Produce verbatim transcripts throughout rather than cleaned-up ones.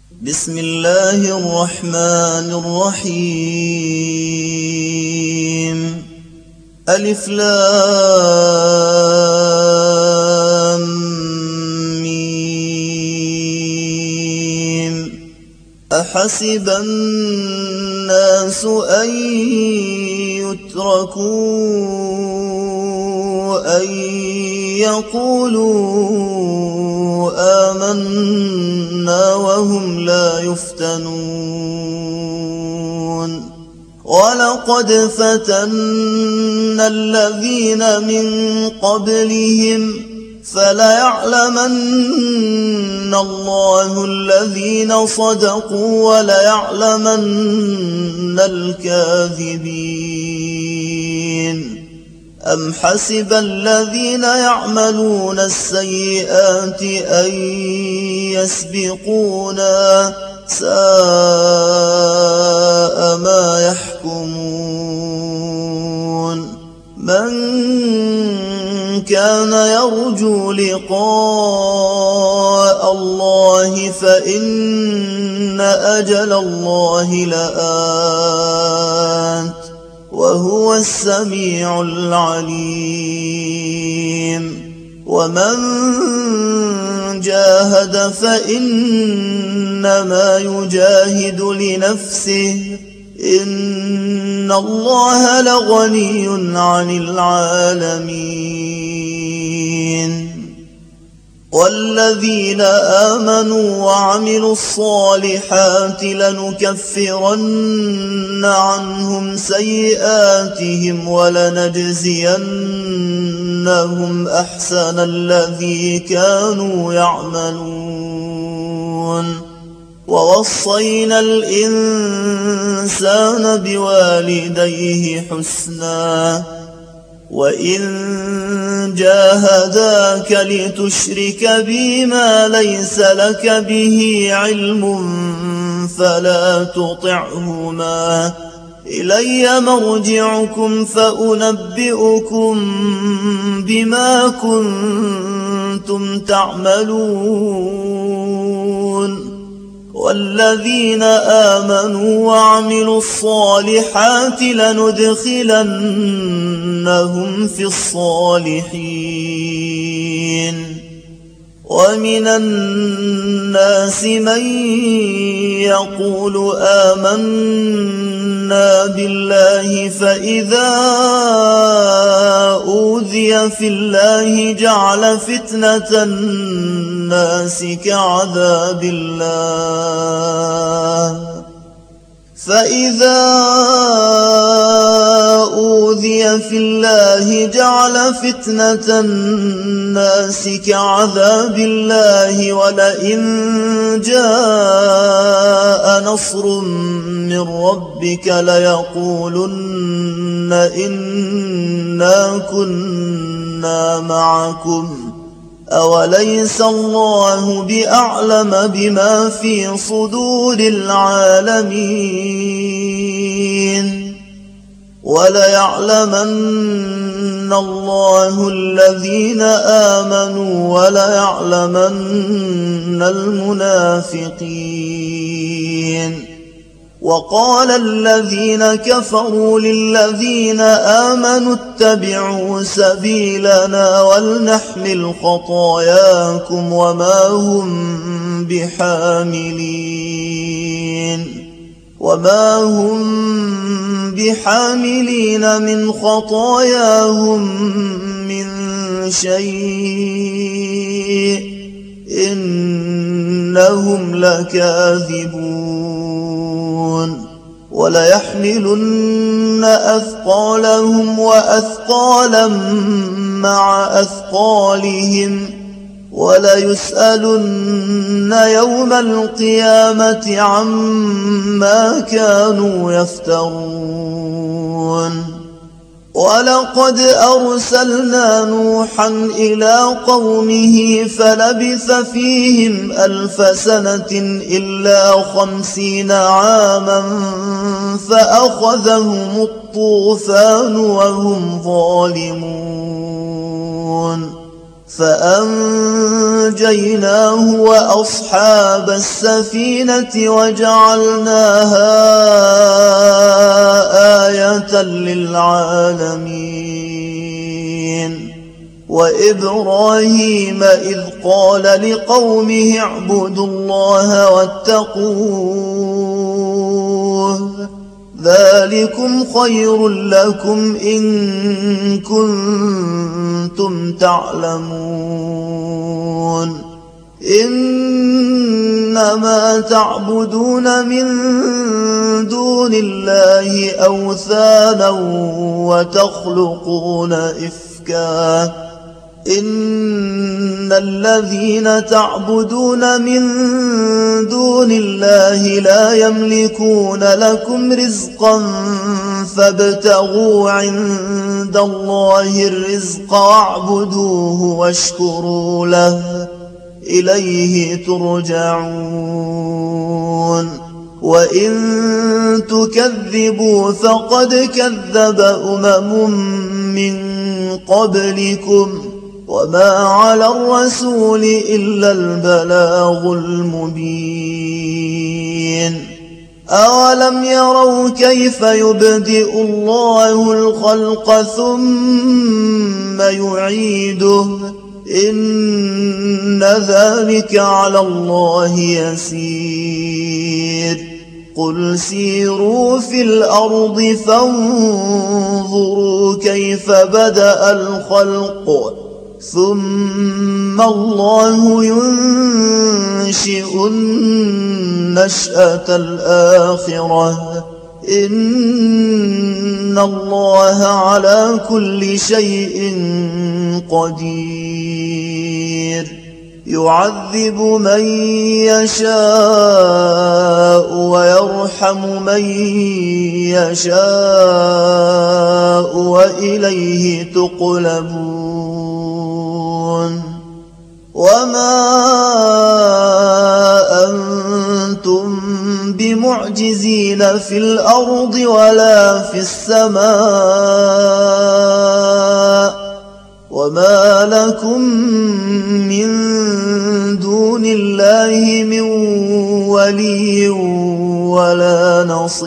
بسم الله الرحمن الرحيم. ألف لام ميم. أحسب الناس أن يتركوا أن يقولوا آمنا وهم لا يفتنون. ولقد فتنا الذين من قبلهم فليعلمن الله الذين صدقوا وليعلمن الكاذبين. أم حسب الذين يعملون السيئات أن يسبقونا ساء ما يحكمون. من كان يرجو لقاء الله فإن أجل الله لآت وهو السميع العليم. ومن جاهد فإنما يجاهد لنفسه إن الله لغني عن العالمين. والذين آمنوا وعملوا الصالحات لنكفرن عنهم سيئاتهم ولنجزينهم أحسن الذي كانوا يعملون. ووصينا الإنسان بوالديه حسنا وإن جاهداك لتشرك بي ما ليس لك به علم فلا تطعهما إلي مرجعكم فأنبئكم بما كنتم تعملون. والذين آمنوا وعملوا الصالحات لندخلنهم في الصالحين. ومن الناس من يقول آمنا بالله فإذا أوذي في الله جعل فتنة الناس كعذاب الله فإذا أوذي في الله جعل فتنة الناس كعذاب الله ولئن جاء نصر من ربك ليقولن إنا كنا معكم أوليس الله بأعلم بما في صدور العالمين. وليعلمن الله الذين آمنوا وليعلمن المنافقين. وقال الذين كفروا للذين آمنوا اتبعوا سبيلنا ولنحمل خطاياكم وما هم بحاملين وما هم بحاملين من خطاياهم من شيء إنهم لكاذبون. وليحملن أثقالهم وأثقالا مع أثقالهم وليسألن يوم القيامة عما كانوا يفترون. ولقد أرسلنا نوحا إلى قومه فلبث فيهم ألف سنة إلا خمسين عاما فأخذهم الطوفان وهم ظالمون. فأنجيناه وأصحاب السفينة وجعلناها آية للعالمين. وإبراهيم إذ قال لقومه اعبدوا الله واتقوه ذلكم خير لكم إن كنتم تعلمون. إنما تعبدون من دون الله أوثانا وتخلقون إفكا إن الذين تعبدون من دون الله لا يملكون لكم رزقا فابتغوا عند الله الرزق واعبدوه واشكروا له إليه ترجعون. وإن تكذبوا فقد كذب أمم من قبلكم وما على الرسول إلا البلاغ المبين. أولم يروا كيف يبدئ الله الخلق ثم يعيده إن ذلك على الله يسير. قل سيروا في الأرض فانظروا كيف بدأ الخلق ثم الله ينشئ النشأة الآخرة إن الله على كل شيء قدير. يعذب من يشاء ويرحم من يشاء وإليه تقلبون. وما أنتم بمعجزين في الأرض ولا في السماء وما لكم من دون الله من ولي ولا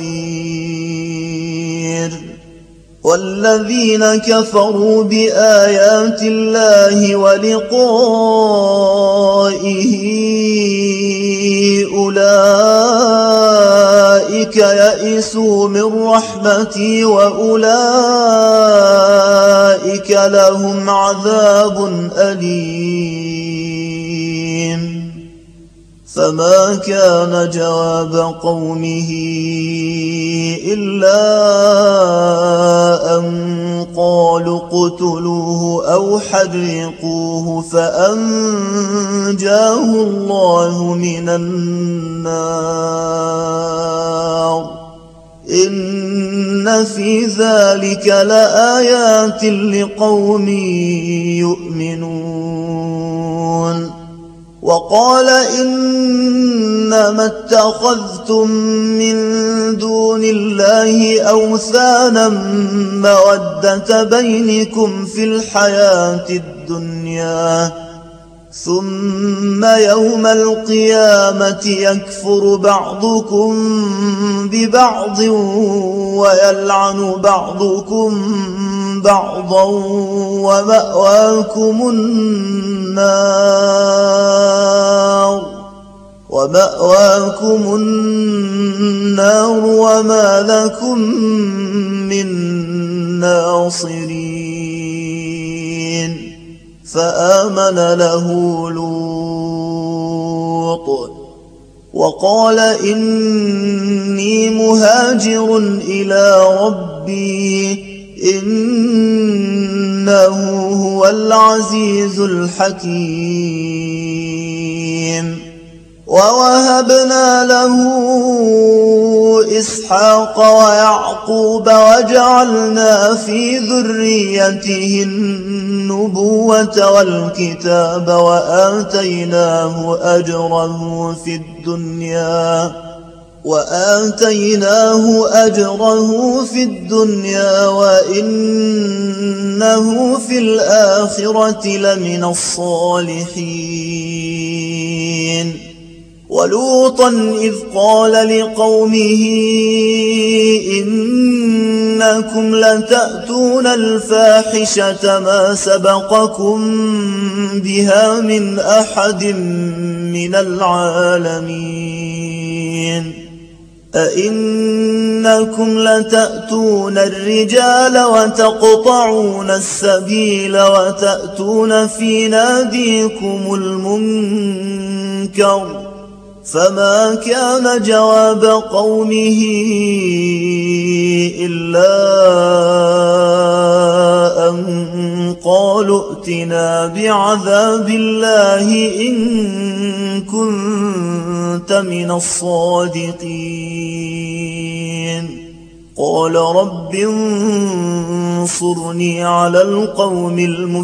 نصير. والذين كفروا بآيات الله ولقائه أولئك يئسوا من رحمتي وأولئك لهم عذاب أليم. فما كان جواب قومه إلا أن قالوا اقتلوه أو حرقوه فأنجاه الله من النار. إن في ذلك لآيات لقوم يؤمنون. وقال إنما اتخذتم من دون الله أوثانا مودة بينكم في الحياة الدنيا ثم يوم القيامة يكفر بعضكم ببعض ويلعن بعضكم بعضا ومأواكم النار ومأواكم النار وما لكم من ناصرين. فآمن له لوط وقال إني مهاجر إلى ربي إنه هو العزيز الحكيم. ووهبنا له إسحاق ويعقوب وجعلنا في ذريته النبوة والكتاب وآتيناه أجره في الدنيا وآتيناه أجره في الدنيا وإنه في الآخرة لمن الصالحين. ولوطا إذ قال لقومه إنكم لتأتون الفاحشة ما سبقكم بها من أحد من العالمين. أئنكم لتأتون الرجال وتقطعون السبيل وتأتون في ناديكم المنكر. فما كان جواب قومه إلا أن قالوا ائتنا بعذاب الله إن كنت من الصادقين. قال رب انصرني على القوم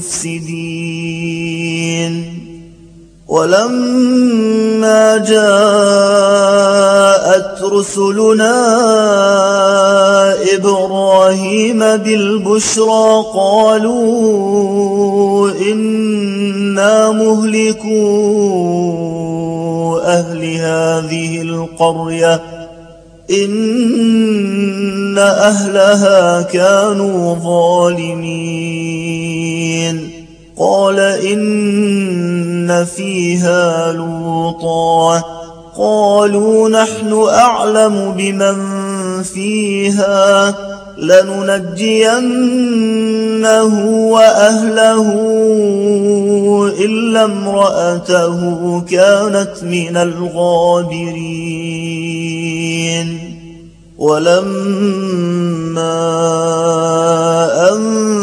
المفسدين. ولما جاءت رسلنا إبراهيم بالبشرى قالوا إنا مهلكو أهل هذه القرية إن أهلها كانوا ظالمين. قال إن فيها لوطا قالوا نحن أعلم بمن فيها لننجينه وأهله إلا امرأته كانت من الغابرين. ولما أن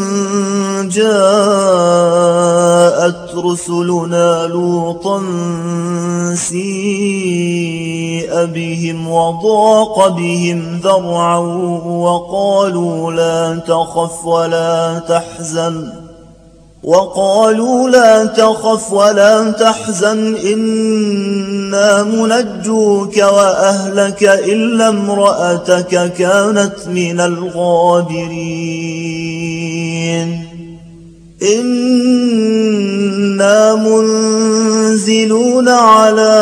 جاءت رسلنا لوطا سيء بهم وضاق بهم ذرعا وقالوا لا تخف ولا تحزن وقالوا لا تخف ولا تحزن إنا منجوك وأهلك إلا امرأتك كانت من الغابرين. إنا منزلون على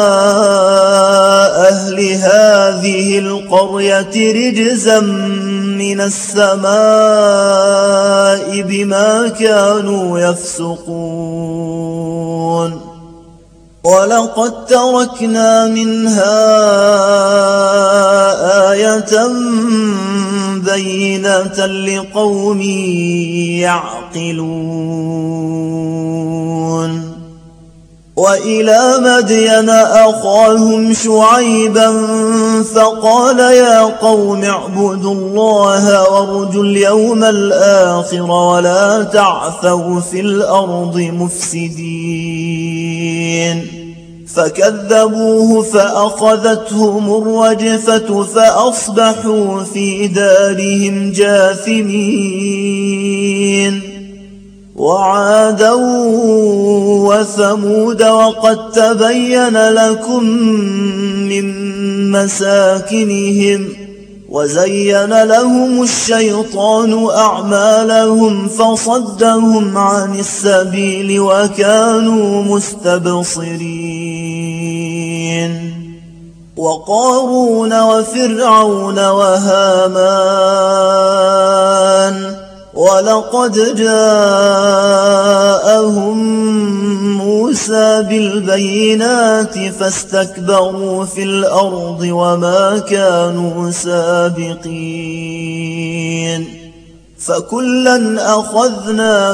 أهل هذه القرية رجزا من السماء بما كانوا يفسقون. ولقد تركنا منها آية بينة لقوم يعقلون. وإلى مدين أخاهم شعيبا فقال يا قوم اعبدوا الله وارجوا اليوم الآخر ولا تعثوا في الأرض مفسدين. فكذبوه فأخذتهم الرجفة فأصبحوا في دارهم جاثمين. وعادا وثمود وقد تبين لكم من مساكنهم وزين لهم الشيطان أعمالهم فصدهم عن السبيل وكانوا مستبصرين. وقارون وفرعون وهامان ولقد جاءهم موسى بالبينات فاستكبروا في الأرض وما كانوا سابقين. فكلا أخذنا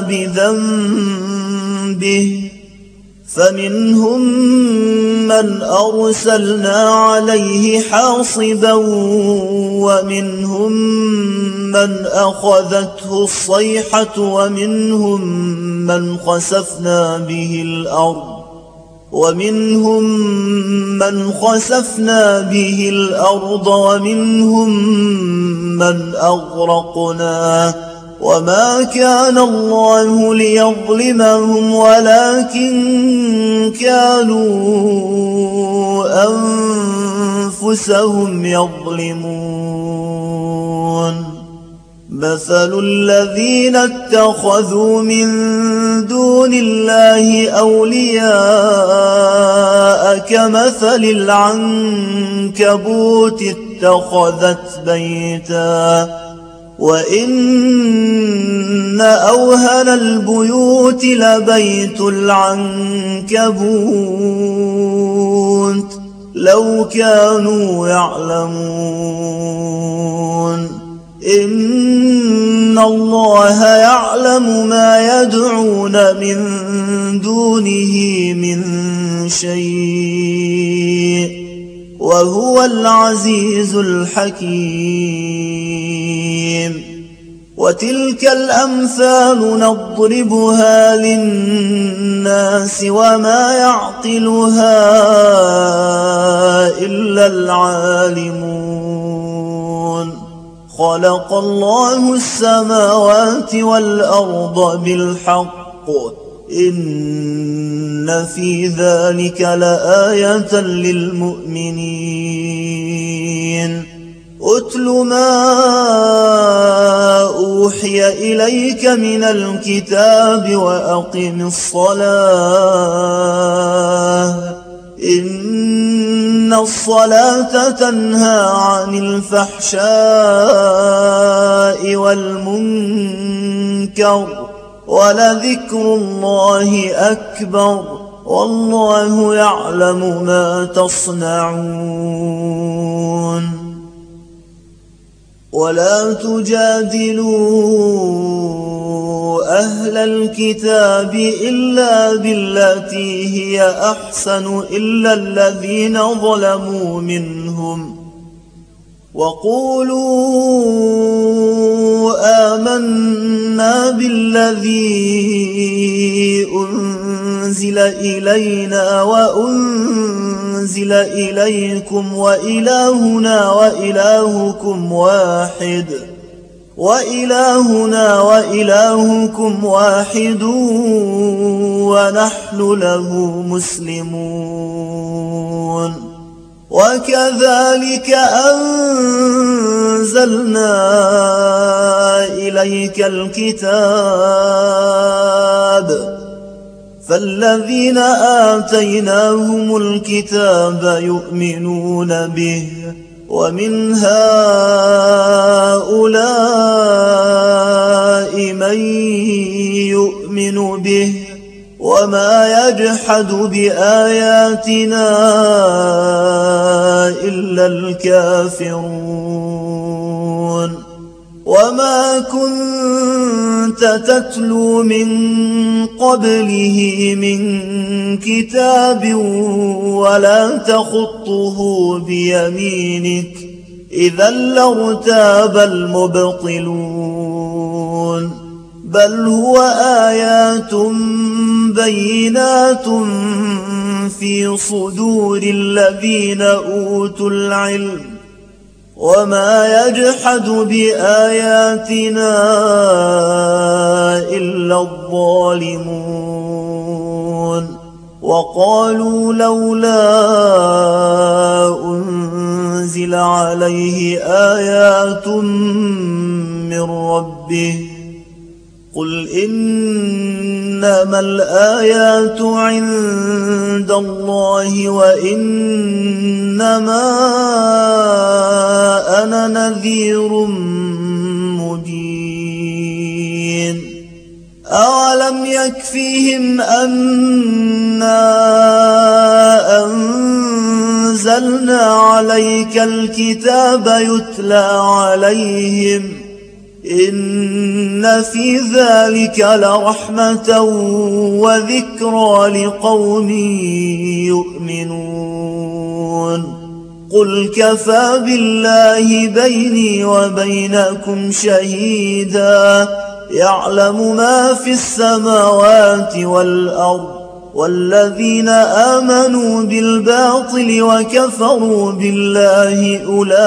بذنبه فمنهم من أرسلنا عليه حاصبا ومنهم من أخذته الصيحة ومنهم من خسفنا به الأرض ومنهم من خسفنا به الأرض ومنهم من أغرقنا وما كان الله ليظلمهم ولكن كانوا أنفسهم يظلمون مثل الذين اتخذوا من دون الله أولياء كمثل العنكبوت اتخذت بيتا وإن أوهن البيوت لبيت العنكبوت لو كانوا يعلمون إن الله يعلم ما يدعون من دونه من شيء وهو العزيز الحكيم وتلك الأمثال نضربها للناس وما يعقلها إلا العالمون خلق الله السماوات والأرض بالحق إن في ذلك لآية للمؤمنين أتل ما أوحي إليك من الكتاب وأقم الصلاة إن الصلاة تنهى عن الفحشاء والمنكر ولذكر الله أكبر والله يعلم ما تصنعون ولا تجادلوا أهل الكتاب إلا بالتي هي أحسن إلا الذين ظلموا منهم وقولوا آمنا بالذي أنزل إلينا وأنزل إليكم وإلهنا وإلهكم واحد وإلهنا وإلهكم واحد ونحن له مسلمون وكذلك أنزلنا إليك الكتاب فالذين آتيناهم الكتاب يؤمنون به ومن هؤلاء من يؤمن به وما يجحد بآياتنا إلا الكافرون وما كنت تتلو من قبله من كتاب ولا تخطه بيمينك إذا لارتاب المبطلون بل هو آيات بينات في صدور الذين أوتوا العلم وما يجحد بآياتنا إلا الظالمون وقالوا لولا أنزل عليه آيات من ربه قل إنما الآيات عند الله وإنما أنا نذير مبين أولم يكفيهم أنا أنزلنا عليك الكتاب يتلى عليهم إن في ذلك لرحمة وذكرى لقوم يؤمنون قل كفى بالله بيني وبينكم شهيدا يعلم ما في السماوات والأرض والذين آمنوا بالباطل وكفروا بالله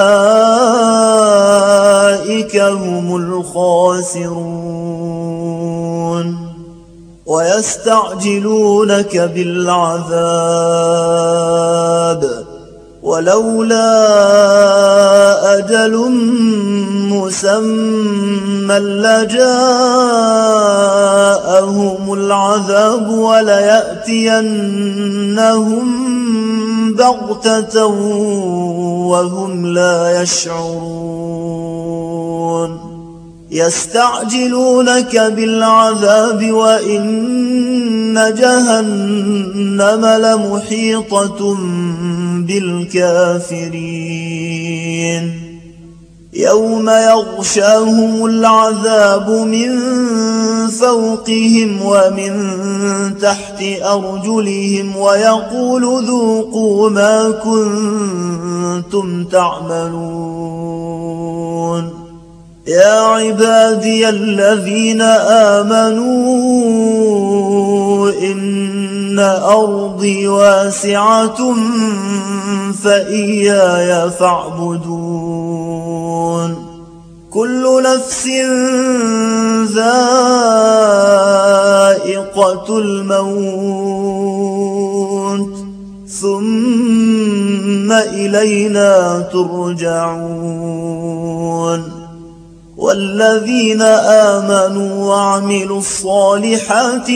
أولئك هم الخاسرون ويستعجلونك بالعذاب ولولا أجل مسمى لجاءهم العذاب وليأتينهم بغتة وهم لا يشعرون يستعجلونك بالعذاب وإن جهنم لمحيطة بالكافرين يوم يغشاهم العذاب من فوقهم ومن تحت أرجلهم ويقول ذوقوا ما كنتم تعملون يا عبادي الذين آمنوا إن أرضي واسعة فإياي فاعبدون كل نفس ذائقة الموت ثم إلينا ترجعون والذين آمنوا وعملوا الصالحات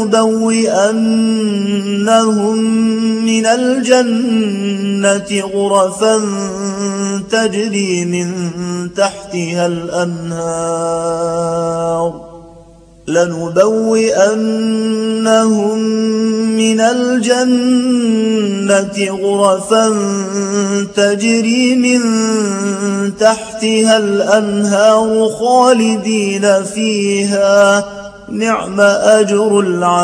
لنبوئنهم من الجنة غرفا تجري من تحتها الأنهار لنبوئنهم من الجنة غرفا تجري من تحتها الأنهار خالدين فيها نعم أجر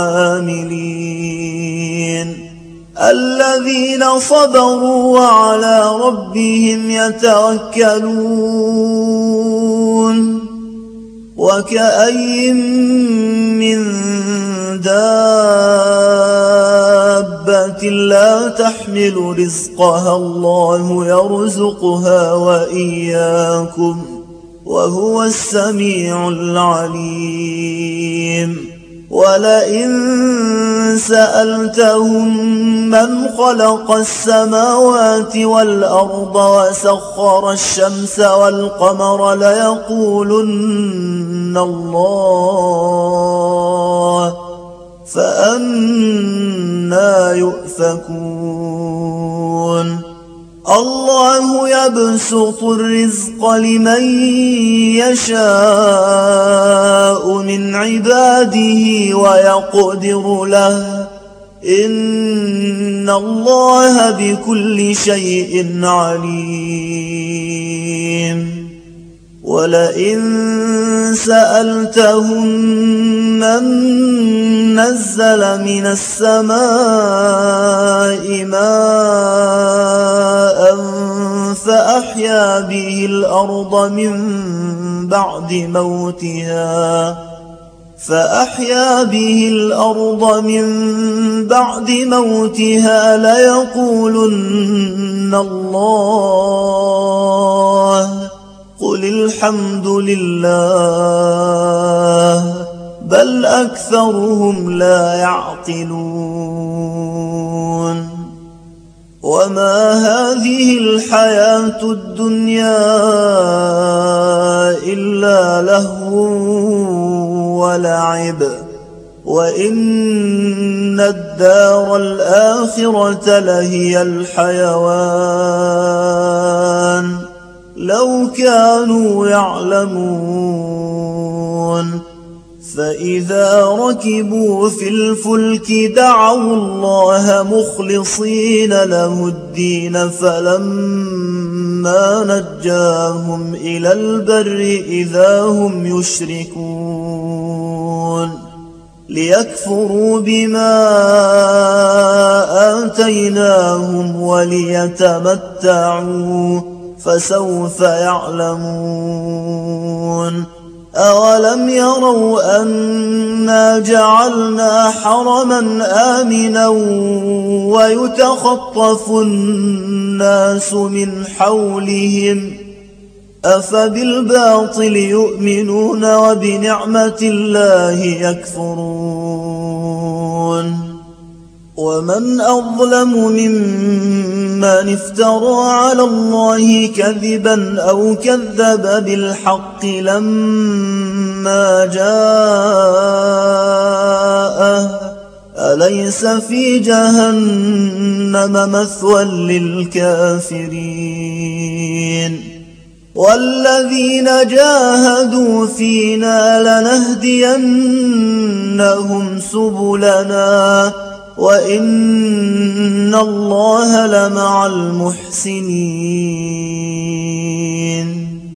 العاملين الذين صبروا وعلى ربهم يتوكلون وكأي من دابة لا تحمل رزقها الله يرزقها وإياكم وهو السميع العليم ولئن سألتهم من خلق السماوات والأرض وسخر الشمس والقمر ليقولن الله فأنى يؤفكون الله يبسط الرزق لمن يشاء من عباده ويقدر له إن الله بكل شيء عليم ولئن سألتهم من نزل من السماء ماء فأحيا به الأرض من بعد موتها فأحيا به الأرض من بعد موتها ليقولن الله قل الحمد لله بل أكثرهم لا يعقلون وما هذه الحياة الدنيا إلا لهو ولعب وإن الدار الآخرة لهي الحيوان لو كانوا يعلمون فإذا ركبوا في الفلك دعوا الله مخلصين له الدين فلما نجاهم إلى البر إذا هم يشركون ليكفروا بما آتيناهم وليتمتعوا فسوف يعلمون أولم يروا أنا جعلنا حرما آمنا ويتخطف الناس من حولهم أفبالباطل يؤمنون وبنعمة الله يكفرون ومن أظلم ممن افترى على الله كذبا أو كذب بالحق لما جاءه أليس في جهنم مثوى للكافرين والذين جاهدوا فينا لنهدينهم سبلنا وإن الله لمع المحسنين